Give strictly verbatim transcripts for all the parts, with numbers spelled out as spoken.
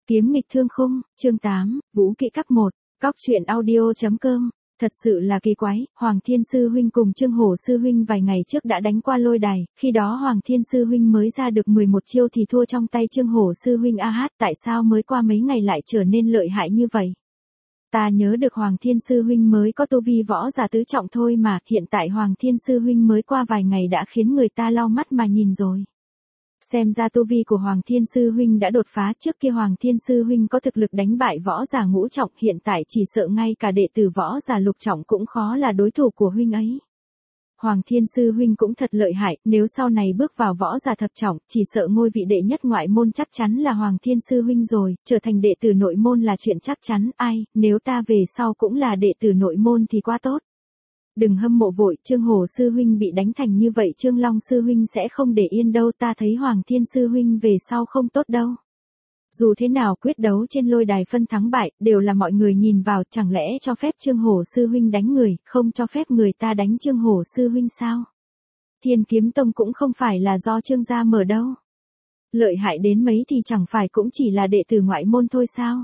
Kiếm nghịch thương khung, chương tám, Vũ kỹ cấp một, cóc truyện audio.com. Thật sự là kỳ quái, Hoàng Thiên Sư Huynh cùng Trương Hổ Sư Huynh vài ngày trước đã đánh qua lôi đài, khi đó Hoàng Thiên Sư Huynh mới ra được mười một chiêu thì thua trong tay Trương Hổ Sư Huynh a hát, tại sao mới qua mấy ngày lại trở nên lợi hại như vậy? Ta nhớ được Hoàng Thiên Sư Huynh mới có tu vi võ giả tứ trọng thôi mà, hiện tại Hoàng Thiên Sư Huynh mới qua vài ngày đã khiến người ta lau mắt mà nhìn rồi. Xem ra tu vi của Hoàng Thiên Sư Huynh đã đột phá, trước kia Hoàng Thiên Sư Huynh có thực lực đánh bại võ giả ngũ trọng, hiện tại chỉ sợ ngay cả đệ tử võ giả lục trọng cũng khó là đối thủ của Huynh ấy. Hoàng Thiên Sư Huynh cũng thật lợi hại, nếu sau này bước vào võ giả thập trọng, chỉ sợ ngôi vị đệ nhất ngoại môn chắc chắn là Hoàng Thiên Sư Huynh rồi, trở thành đệ tử nội môn là chuyện chắc chắn, ai, nếu ta về sau cũng là đệ tử nội môn thì quá tốt. Đừng hâm mộ vội, Trương Hổ Sư Huynh bị đánh thành như vậy Trương Long Sư Huynh sẽ không để yên đâu, ta thấy Hoàng Thiên Sư Huynh về sau không tốt đâu. Dù thế nào quyết đấu trên lôi đài phân thắng bại, đều là mọi người nhìn vào, chẳng lẽ cho phép Trương Hổ Sư Huynh đánh người, không cho phép người ta đánh Trương Hổ Sư Huynh sao? Thiên Kiếm Tông cũng không phải là do Trương gia mở đâu. Lợi hại đến mấy thì chẳng phải cũng chỉ là đệ tử ngoại môn thôi sao?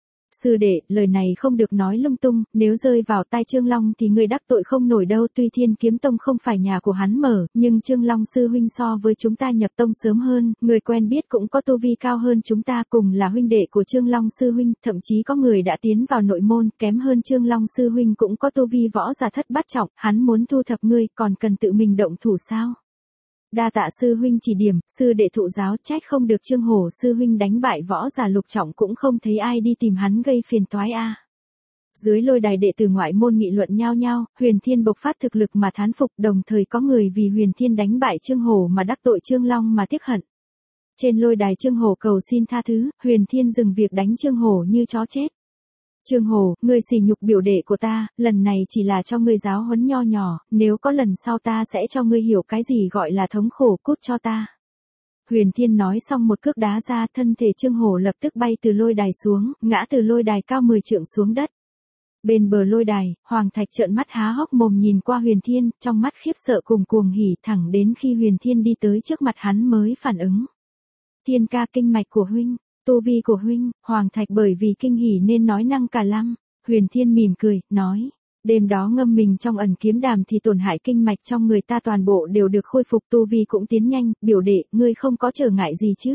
Sư đệ, lời này không được nói lung tung, nếu rơi vào tai Trương Long thì người đắc tội không nổi đâu, tuy Thiên Kiếm Tông không phải nhà của hắn mở, nhưng Trương Long Sư Huynh so với chúng ta nhập tông sớm hơn, người quen biết cũng có tu vi cao hơn chúng ta, cùng là huynh đệ của Trương Long Sư Huynh, thậm chí có người đã tiến vào nội môn, kém hơn Trương Long Sư Huynh cũng có tu vi võ giả thất bát trọng, hắn muốn thu thập ngươi, còn cần tự mình động thủ sao? Đa tạ sư huynh chỉ điểm, sư đệ thụ giáo, trách không được Trương Hổ Sư Huynh đánh bại võ giả lục trọng cũng không thấy ai đi tìm hắn gây phiền toái a. Dưới lôi đài đệ tử ngoại môn nghị luận nhao nhao, Huyền Thiên bộc phát thực lực mà thán phục, đồng thời có người vì Huyền Thiên đánh bại Trương Hổ mà đắc tội Trương Long mà tiếc hận. Trên lôi đài Trương Hổ cầu xin tha thứ, Huyền Thiên dừng việc đánh Trương Hổ như chó chết. Trương Hổ, ngươi sỉ nhục biểu đệ của ta, lần này chỉ là cho ngươi giáo huấn nho nhỏ, nếu có lần sau ta sẽ cho ngươi hiểu cái gì gọi là thống khổ, cút cho ta. Huyền Thiên nói xong một cước đá ra, thân thể Trương Hổ lập tức bay từ lôi đài xuống, ngã từ lôi đài cao mười trượng xuống đất. Bên bờ lôi đài, Hoàng Thạch trợn mắt há hốc mồm nhìn qua Huyền Thiên, trong mắt khiếp sợ cùng cuồng hỉ, thẳng đến khi Huyền Thiên đi tới trước mặt hắn mới phản ứng. Thiên ca, kinh mạch của huynh. Tu vi của huynh. Hoàng Thạch bởi vì kinh hỉ nên nói năng cả lăm. Huyền Thiên mỉm cười, nói, đêm đó ngâm mình trong ẩn kiếm đàm thì tổn hại kinh mạch trong người ta toàn bộ đều được khôi phục, tu vi cũng tiến nhanh, biểu đệ, ngươi không có trở ngại gì chứ?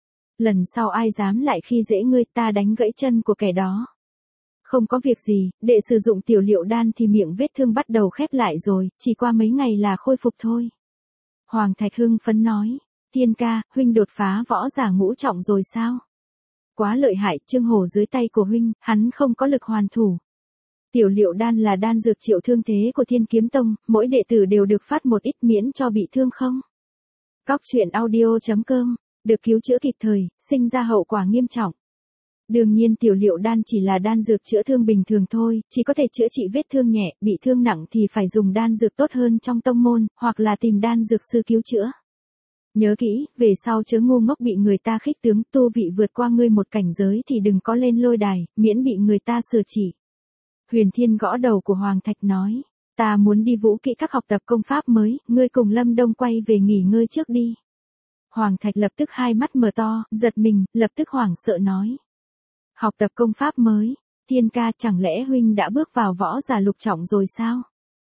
Lần sau ai dám lại khi dễ ngươi, ta đánh gãy chân của kẻ đó. Không có việc gì, đệ sử dụng tiểu liệu đan thì miệng vết thương bắt đầu khép lại rồi, chỉ qua mấy ngày là khôi phục thôi. Hoàng Thạch hưng phấn nói, Thiên ca, huynh đột phá võ giả ngũ trọng rồi sao? Quá lợi hại, Trương Hổ dưới tay của huynh, hắn không có lực hoàn thủ. Tiểu liệu đan là đan dược triệu thương thế của Thiên Kiếm Tông, mỗi đệ tử đều được phát một ít miễn cho bị thương không? Cóc truyện audio.com, được cứu chữa kịp thời, sinh ra hậu quả nghiêm trọng. Đương nhiên tiểu liệu đan chỉ là đan dược chữa thương bình thường thôi, chỉ có thể chữa trị vết thương nhẹ, bị thương nặng thì phải dùng đan dược tốt hơn trong tông môn, hoặc là tìm đan dược sư cứu chữa. Nhớ kỹ, về sau chớ ngu ngốc bị người ta khích tướng, tu vị vượt qua ngươi một cảnh giới thì đừng có lên lôi đài, miễn bị người ta sửa chỉ. Huyền Thiên gõ đầu của Hoàng Thạch nói, ta muốn đi vũ kỹ các học tập công pháp mới, ngươi cùng Lâm Đông quay về nghỉ ngơi trước đi. Hoàng Thạch lập tức hai mắt mở to, giật mình, lập tức hoảng sợ nói. Học tập công pháp mới, Thiên ca, chẳng lẽ huynh đã bước vào võ giả lục trọng rồi sao?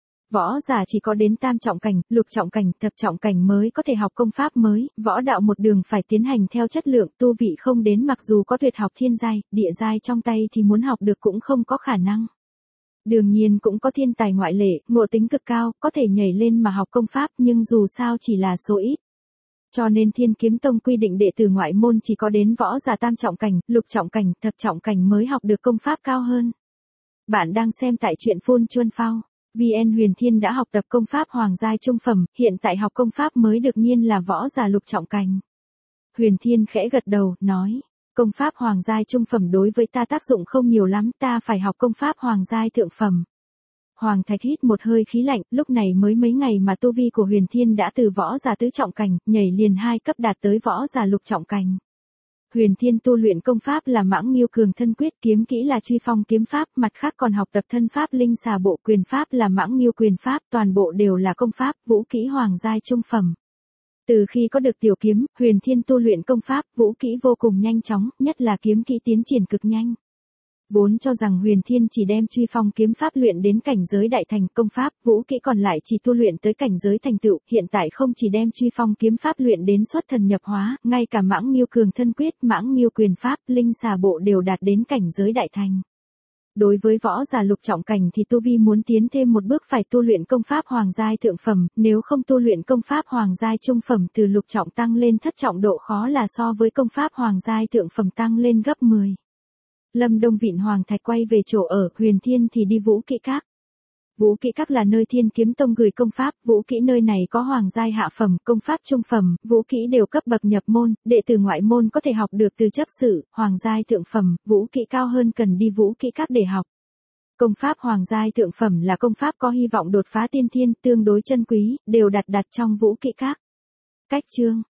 Võ giả chỉ có đến tam trọng cảnh, lục trọng cảnh, thập trọng cảnh mới có thể học công pháp mới, võ đạo một đường phải tiến hành theo chất lượng, tu vị không đến mặc dù có tuyệt học thiên giai, địa giai trong tay thì muốn học được cũng không có khả năng. Đương nhiên cũng có thiên tài ngoại lệ, ngộ tính cực cao, có thể nhảy lên mà học công pháp nhưng dù sao chỉ là số ít. Cho nên Thiên Kiếm Tông quy định đệ tử ngoại môn chỉ có đến võ giả tam trọng cảnh, lục trọng cảnh, thập trọng cảnh mới học được công pháp cao hơn. Bạn đang xem tại truyện Phun Chuân Phao. vê en Huyền Thiên đã học tập công pháp hoàng giai trung phẩm, hiện tại học công pháp mới được nhiên là võ giả lục trọng cảnh. Huyền Thiên khẽ gật đầu, nói, công pháp hoàng giai trung phẩm đối với ta tác dụng không nhiều lắm, ta phải học công pháp hoàng giai thượng phẩm. Hoàng Thạch hít một hơi khí lạnh, lúc này mới mấy ngày mà tu vi của Huyền Thiên đã từ võ giả tứ trọng cảnh, nhảy liền hai cấp đạt tới võ giả lục trọng cảnh. Huyền Thiên tu luyện công pháp là Mãng Nghiêu Cường Thân Quyết, kiếm kỹ là Truy Phong Kiếm Pháp, mặt khác còn học tập thân pháp Linh Xà Bộ, quyền pháp là Mãng Nghiêu Quyền Pháp, toàn bộ đều là công pháp, vũ kỹ hoàng giai trung phẩm. Từ khi có được tiểu kiếm, Huyền Thiên tu luyện công pháp, vũ kỹ vô cùng nhanh chóng, nhất là kiếm kỹ tiến triển cực nhanh. Vốn cho rằng Huyền Thiên chỉ đem Truy Phong kiếm pháp luyện đến cảnh giới đại thành, công pháp, vũ kỹ còn lại chỉ tu luyện tới cảnh giới thành tựu, hiện tại không chỉ đem Truy Phong kiếm pháp luyện đến xuất thần nhập hóa, ngay cả Mãng Nghiêu cường thân quyết, Mãng Nghiêu quyền pháp, linh xà bộ đều đạt đến cảnh giới đại thành. Đối với võ giả lục trọng cảnh thì tu vi muốn tiến thêm một bước phải tu luyện công pháp hoàng giai thượng phẩm, nếu không tu luyện công pháp hoàng giai trung phẩm từ lục trọng tăng lên thất trọng độ khó là so với công pháp hoàng giai thượng phẩm tăng lên gấp mười. Lâm Đông Vịn Hoàng Thạch quay về chỗ ở, Huyền Thiên thì đi Vũ Kỹ Các. Vũ Kỹ Các là nơi Thiên Kiếm Tông gửi công pháp, vũ kỹ nơi này có hoàng giai hạ phẩm, công pháp trung phẩm, vũ kỹ đều cấp bậc nhập môn, đệ tử ngoại môn có thể học được từ chấp sự, hoàng giai thượng phẩm, vũ kỹ cao hơn cần đi Vũ Kỹ Các để học. Công pháp hoàng giai thượng phẩm là công pháp có hy vọng đột phá tiên thiên, tương đối chân quý, đều đặt đặt trong Vũ Kỹ Các. Cách chương